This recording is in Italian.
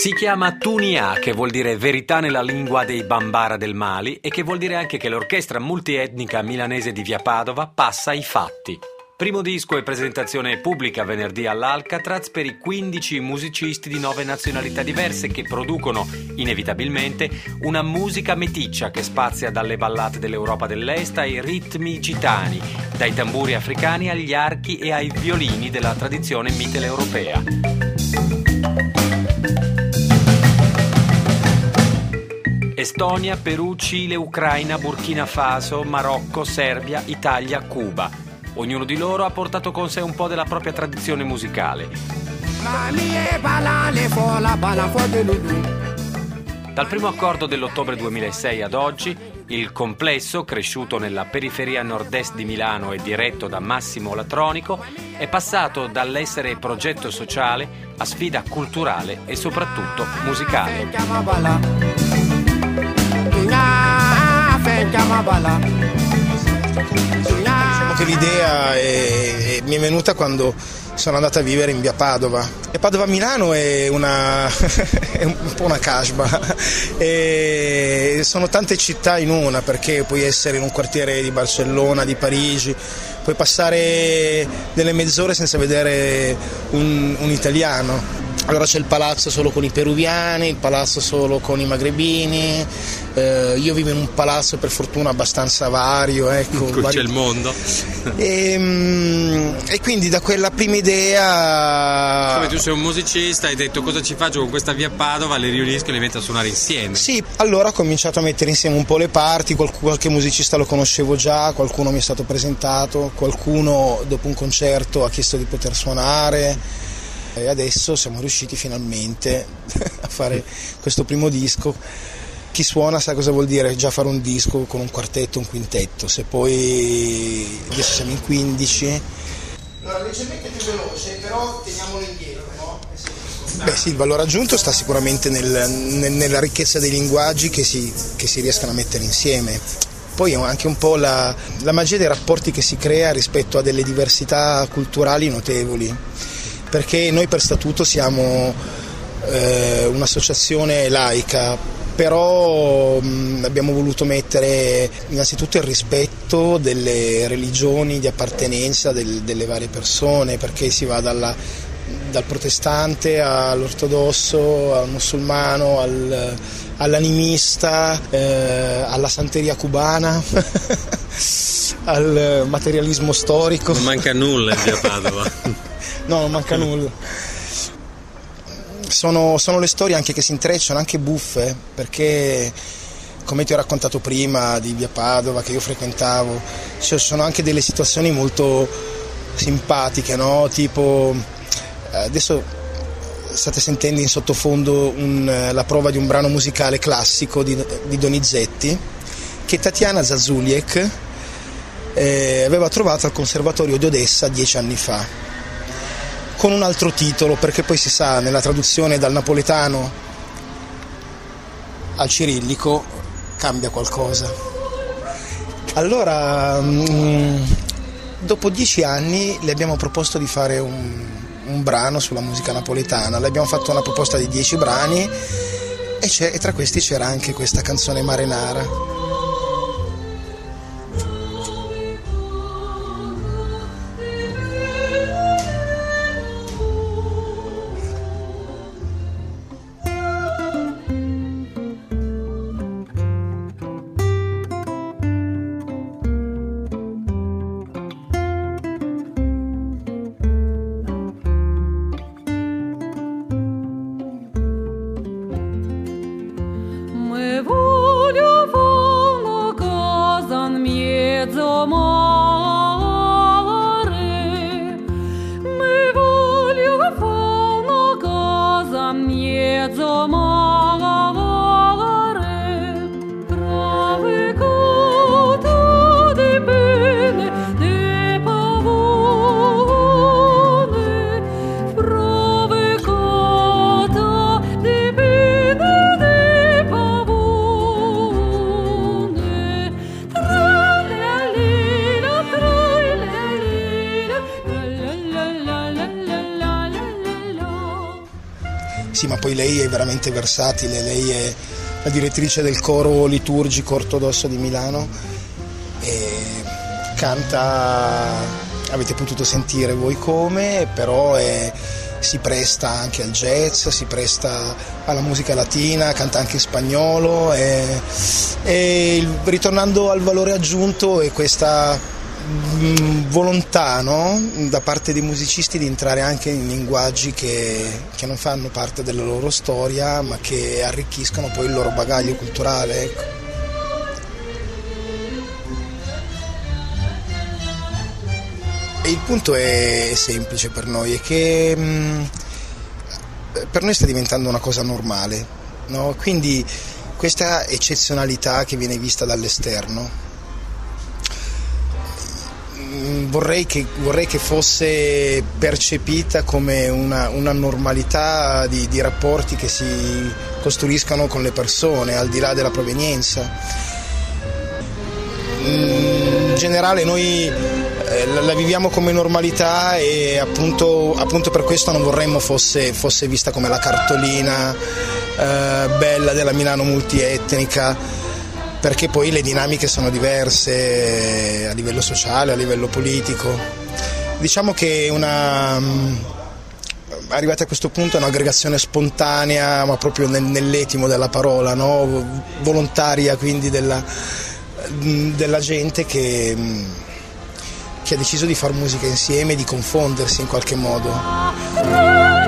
Si chiama Tunia, che vuol dire verità nella lingua dei Bambara del Mali e che vuol dire anche che l'orchestra multietnica milanese di Via Padova passa i fatti. Primo disco e presentazione pubblica venerdì all'Alcatraz per i 15 musicisti di 9 nazionalità diverse che producono inevitabilmente una musica meticcia che spazia dalle ballate dell'Europa dell'Est ai ritmi gitani, dai tamburi africani agli archi e ai violini della tradizione mitteleuropea. Estonia, Perù, Cile, Ucraina, Burkina Faso, Marocco, Serbia, Italia, Cuba. Ognuno di loro ha portato con sé un po' della propria tradizione musicale. Dal primo accordo dell'ottobre 2006 ad oggi, il complesso, cresciuto nella periferia nord-est di Milano e diretto da Massimo Latronico, è passato dall'essere progetto sociale a sfida culturale e soprattutto musicale. Diciamo che l'idea mi è venuta quando sono andata a vivere in via Padova. E Padova Milano è è un po' una casba, e sono tante città in una, perché puoi essere in un quartiere di Barcellona, di Parigi, puoi passare delle mezz'ore senza vedere un italiano. Allora c'è il palazzo solo con i peruviani, il palazzo solo con i magrebini, io vivo in un palazzo per fortuna abbastanza vario, ecco. C'è il mondo. E quindi da quella prima idea... Come tu sei un musicista, hai detto cosa ci faccio con questa via Padova, le riunisco e le metto a suonare insieme. Sì, allora ho cominciato a mettere insieme un po' le parti, qualche musicista lo conoscevo già, qualcuno mi è stato presentato, qualcuno dopo un concerto ha chiesto di poter suonare. E adesso siamo riusciti finalmente a fare questo primo disco. Chi suona sa cosa vuol dire già fare un disco con un quartetto, un quintetto. Se poi adesso siamo in 15. Allora, leggermente più veloce, però teniamolo indietro, no? Beh sì, il valore aggiunto sta sicuramente nella ricchezza dei linguaggi che si riescano a mettere insieme. Poi anche un po' la magia dei rapporti che si crea rispetto a delle diversità culturali notevoli. Perché noi per statuto siamo un'associazione laica, però abbiamo voluto mettere innanzitutto il rispetto delle religioni di appartenenza delle varie persone, perché si va dal protestante all'ortodosso, al musulmano, all'animista, alla santeria cubana, al materialismo storico. Non manca nulla in via Padova. No, non manca nulla. Sono le storie anche che si intrecciano, anche buffe, perché come ti ho raccontato prima di via Padova che io frequentavo, ci sono anche delle situazioni molto simpatiche, no? Tipo adesso state sentendo in sottofondo la prova di un brano musicale classico di Donizetti che Tatiana Zazouliek aveva trovato al Conservatorio di Odessa 10 anni fa, con un altro titolo, perché poi si sa, nella traduzione dal napoletano al cirillico cambia qualcosa. Allora, dopo 10 anni le abbiamo proposto di fare un brano sulla musica napoletana, le abbiamo fatto una proposta di 10 brani e tra questi c'era anche questa canzone Marenara. Voglio Sì, ma poi lei è veramente versatile, lei è la direttrice del coro liturgico ortodosso di Milano e canta, avete potuto sentire voi come, però si presta anche al jazz, si presta alla musica latina, canta anche in spagnolo e ritornando al valore aggiunto è questa volontà, no? Da parte dei musicisti di entrare anche in linguaggi che non fanno parte della loro storia ma che arricchiscono poi il loro bagaglio culturale, ecco. E il punto è semplice per noi, è che per noi sta diventando una cosa normale, no? Quindi questa eccezionalità che viene vista dall'esterno vorrei che fosse percepita come una normalità di rapporti che si costruiscono con le persone al di là della provenienza. In generale noi la viviamo come normalità e appunto per questo non vorremmo fosse vista come la cartolina bella della Milano multietnica, perché poi le dinamiche sono diverse a livello sociale, a livello politico. Diciamo che arrivati a questo punto è un'aggregazione spontanea, ma proprio nell'etimo della parola, no? Volontaria quindi della gente che ha deciso di fare musica insieme, di confondersi in qualche modo.